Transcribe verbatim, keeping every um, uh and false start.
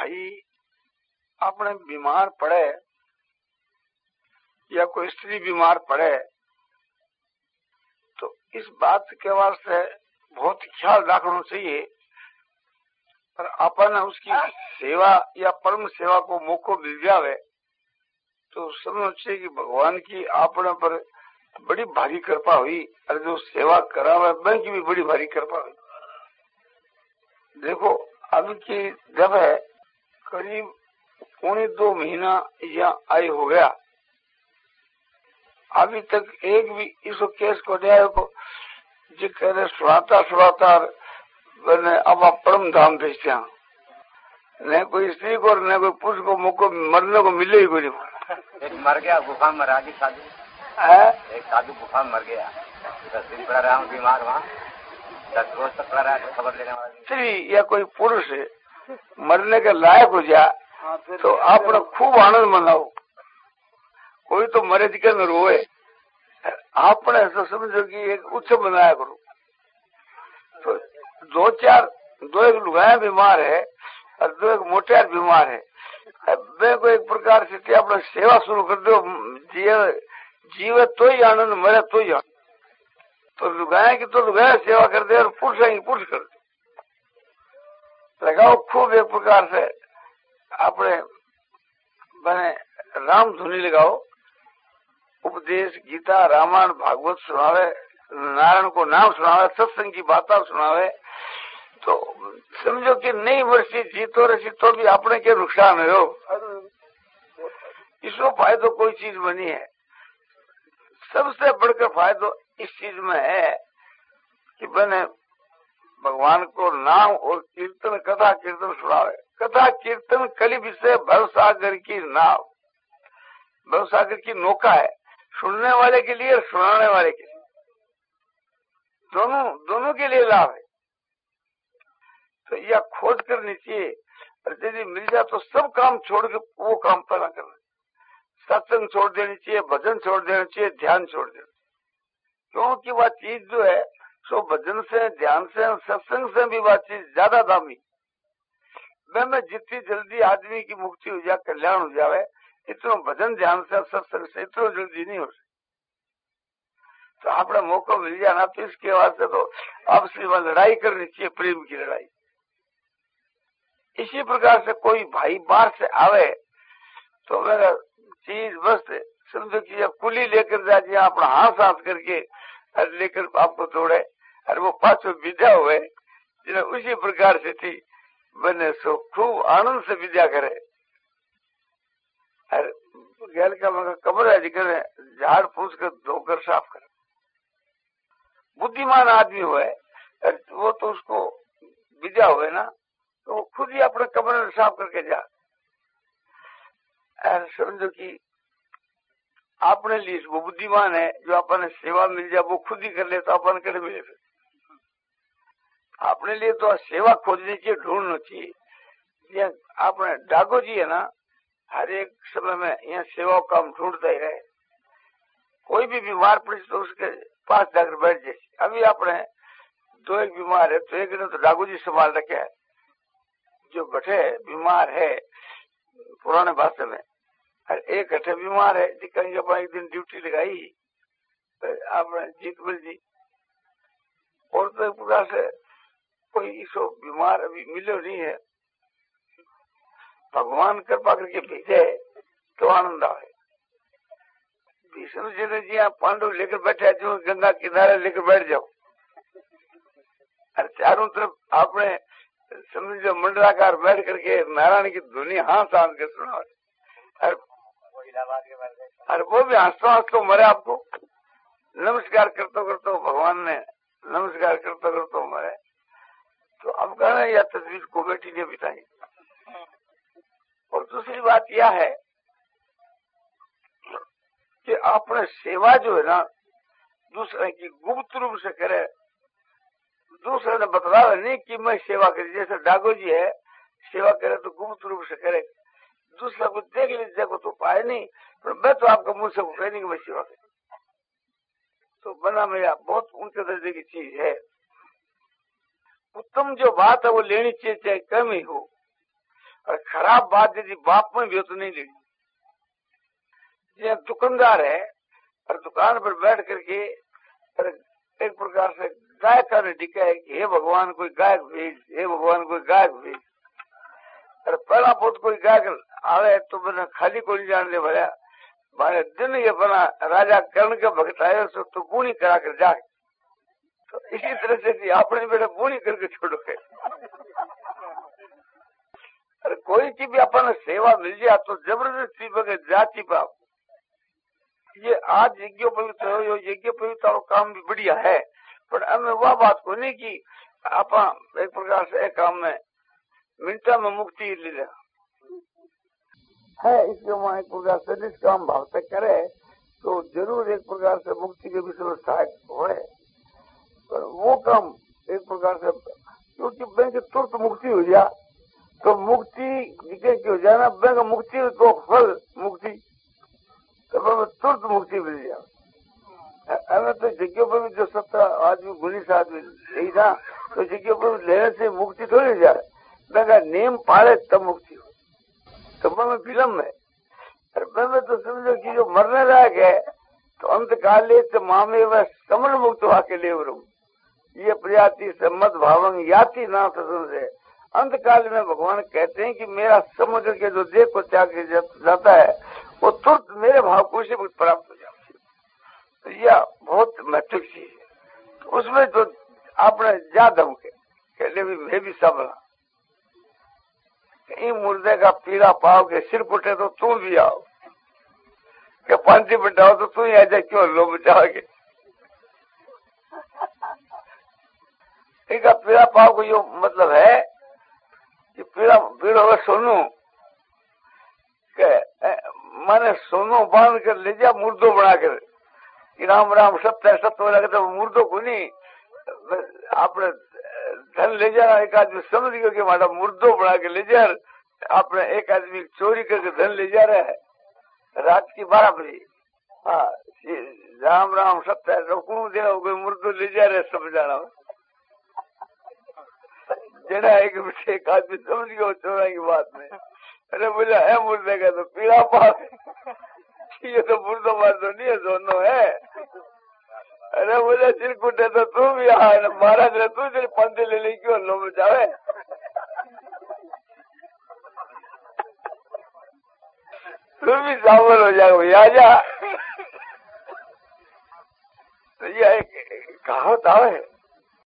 भाई अपने बीमार पड़े या कोई स्त्री बीमार पड़े तो इस बात के वास्ते बहुत ख्याल रखना चाहिए। पर अपन उसकी सेवा या परम सेवा को मौको मिल जावे तो समझो चाहिए कि भगवान की अपने पर बड़ी भारी कृपा हुई और जो सेवा करावे बैंक की भी बड़ी भारी कृपा हुई। देखो अब की जब है करीब पौने दो महीना यहाँ आए हो गया, अभी तक एक भी इस केस को न्याय को जो कह रहे सुनाता सुनाता मैंने अब आप परम धाम भेजते न कोई स्त्री को न कोई पुरुष को मुझको मरने को मिले ही कोई एक मर गया गुफा में महाराज साधु है, एक साधु गुफा में मर गया, दस दिन पड़ा रहा हूँ बीमार वहाँ, दस रोज तक पड़ा रहा खबर लेने वाला। स्त्री या कोई पुरुष मरने के लायक हो जाए तो आप खूब आनंद मनाओ। कोई तो मरे दिखे न रोए, आपने तो समझो कि एक उत्सव मनाया करो। तो दो चार दो एक लुगाया बीमार है और दो एक मोटियार बीमार है, वे को एक प्रकार से अपना सेवा शुरू कर दो। जीव जीवे तो ही आनंद, मरे तो ही आनंद। तो लुगाया की तो लुगाया सेवा कर दे और पुरुष की पुरुष कर दे। लगाओ खूब एक प्रकार से अपने बने राम धुनी लगाओ, उपदेश गीता रामायण भागवत सुनावे, नारायण को नाम सुनावे, सत्संग की बातें सुनावे। तो समझो कि नहीं वर्षी जीतो रसी तो भी अपने के नुकसान हो, इसको फायदो कोई चीज में नहीं है। सबसे बढ़कर फायदो इस चीज में है कि बने भगवान को नाम और कीर्तन कथा कीर्तन सुनावे। कथा कीर्तन कली विषय भवसागर की नाव, भवसागर की नौका है, सुनने वाले के लिए और सुनाने वाले के लिए, दोनों दोनों के लिए लाभ है। तो यह खोज करनी चाहिए और यदि मिल जाए तो सब काम छोड़ के वो काम पहला करना। सत्संग छोड़ देनी चाहिए, भजन छोड़ देना चाहिए, ध्यान छोड़ देना, क्योंकि वह चीज जो है सो भजन से ध्यान से सत्संग से भी वह चीज ज्यादा दामी। मैं में जितनी जल्दी आदमी की मुक्ति हो जाए, कल्याण हो जावे, इतना भजन ध्यान से सत्संग से इतना जल्दी नहीं हो सकता। तो आपने मौका मिल जाए ना तो इसके वास्ते तो आपसी वह लड़ाई करनी चाहिए, प्रेम की लड़ाई। इसी प्रकार से कोई भाई बाहर से आवे तो मेरा चीज बस समझो कि जब कुली लेकर जाए अपना हाथ हाथ करके लेकर आपको तोड़े और वो पांचों विद्या हुए जिन्हें उसी प्रकार से थी बने सो खूब आनंद से विद्या करे। और गैर का मगर कमरा करे झाड़ फूस कर धोकर साफ करे। बुद्धिमान आदमी हुए वो तो उसको विद्या हुए ना, तो वो खुद ही अपने कमरे साफ करके जा। समझो कि अपने लिए वो बुद्धिमान है, जो अपने सेवा मिल जाए वो खुद ही कर ले तो अपन कर मिले। फिर अपने लिए तो सेवा खोजनी चाहिए, ढूंढना चाहिए। अपने डाको जी है ना, हर एक समय में यहाँ सेवा काम ढूंढता ही रहे। कोई भी बीमार पड़े तो उसके पास जाकर बैठ जाए। अभी अपने दो एक बीमार है तो एक ने तो डाकू जी संभाल रखे है, जो बैठे बीमार है पुराने भाषा में, और एक अठे बीमार है जिसका अपना एक दिन ड्यूटी लगाई आपने जीतमल जी। और तो एक प्रकार से कोई इसो बीमार अभी मिलो नहीं है, भगवान कृपा करके भेजे तो आनंद आवे। विष्णु जी ने जी आप पांडव लेकर बैठे जो गंगा किनारे लेकर बैठ जाओ और चारों तरफ आपने समझो मंडलाकार बैठ करके नारायण की धुनी हाँ सांस के सुना और वो भी हंसतो हंसतो मरे। आपको नमस्कार करते करते भगवान ने नमस्कार करते करते मरे। तो अब कहना यह तस्वीर को बेटी ने बिताई। और दूसरी बात यह है कि अपने सेवा जो है ना दूसरे की गुप्त रूप से करे, दूसरे ने बतलावे नहीं कि मैं सेवा करी। जैसे डागो जी है सेवा करे तो गुप्त रूप से करे, दूसरा को देख लीजिए को तो पाए नहीं, पर मैं तो आपका मुंह से कह नहीं कि मैं सेवा करी। तो बना मेरा बहुत ऊंचे दर्जे की चीज है। उत्तम जो बात है वो लेनी चाहिए, चाहे कम ही हो। और खराब बात यदि बाप में भी हो तो नहीं लेनी। ये दुकानदार है और दुकान पर बैठ करके एक प्रकार से गाय का डिका है कि हे भगवान कोई गायक भेज, हे भगवान कोई गायक भेज। अरे पहला बहुत कोई गायक आवे तो मैंने खाली को नहीं जान दे भैया मारे दिन ये बना राजा कर्ण के भक्त आये सो तो बूढ़ी करा कर जाए। तो इसी तरह से थी आपने बेटा बूढ़ी करके छोड़ो के। अरे कोई की भी अपन सेवा मिल जाए तो जबरदस्ती बगे जाति पाप। ये आज यज्ञ पवित्र हो यो यज्ञ पवित्र और काम भी बढ़िया है पर हमें वह बात को नहीं की आप एक प्रकार से एक काम में मिनटा में मुक्ति ले ले है। इसके वहाँ एक प्रकार से निष्काम भाव से करे तो जरूर एक प्रकार से मुक्ति के विषय में सहायक हो। पर वो काम एक प्रकार से क्योंकि बैंक तुरंत मुक्ति हो जाए तो मुक्ति दिखे की हो जाए ना बैंक मुक्ति तो फल मुक्ति तो तुरंत मुक्ति मिल जाए। हमें तो जगह पर भी जो सत्तर आदमी गुनीस आदमी यही था तो जगह पर लेने से मुक्ति थोड़ी जाए बैंक नियम पाले तब मुक्ति हो। तो मैं विलम्ब है और मैं तो समझो कि जो मरने लायक है तो अंतकाले तो मामे वह समर मुक्त वाके ले ये प्रजाति से मत भावंग याति ना से अंतकाल में भगवान कहते हैं कि मेरा समुद्र के जो देह को त्याग जाता है वो तुरंत मेरे भाव को से प्राप्त हो जाती है। तो यह बहुत महत्वपूर्ण चीज है। तो उसमें तो आपने जा दम के कहले भी मैं भी सबला कहीं मुर्दे का पीड़ा पाओ के सिर पुटे तो तू भी आओ के पांची बचाओ तो तू ही आ जाए क्यों लो बचाओगे। इनका पीड़ा पाओ को यो मतलब है कि पीड़ा पीड़ होगा सोनू के माने सोनू बांध कर ले जा मुर्दो बना कर कि राम राम सत्य सत्य लगे तो मुर्दो को नहीं आपने धन ले जाना। एक आदमी समझ गया कि हमारा मुर्दो बना के ले जा आपने एक आदमी चोरी करके धन ले जा रहा है रात की बारह बजे। हाँ राम राम सत्य रोकू दे कोई मुर्दो ले जा रहे समझ जाना जरा एक एक आदमी समझ गया चोरा की बात में। अरे बोला है मुर्दे का तो पीड़ा पा ये तो मुर्दो मार तो नहीं है दोनों है। अरे बोले चिरकुटे तो तू भी आ महाराज ने तू तेरी पंथी ले ली क्यों लो बचावे। तू भी शामिल हो जाओ भैया जा। तो यह एक कहावत है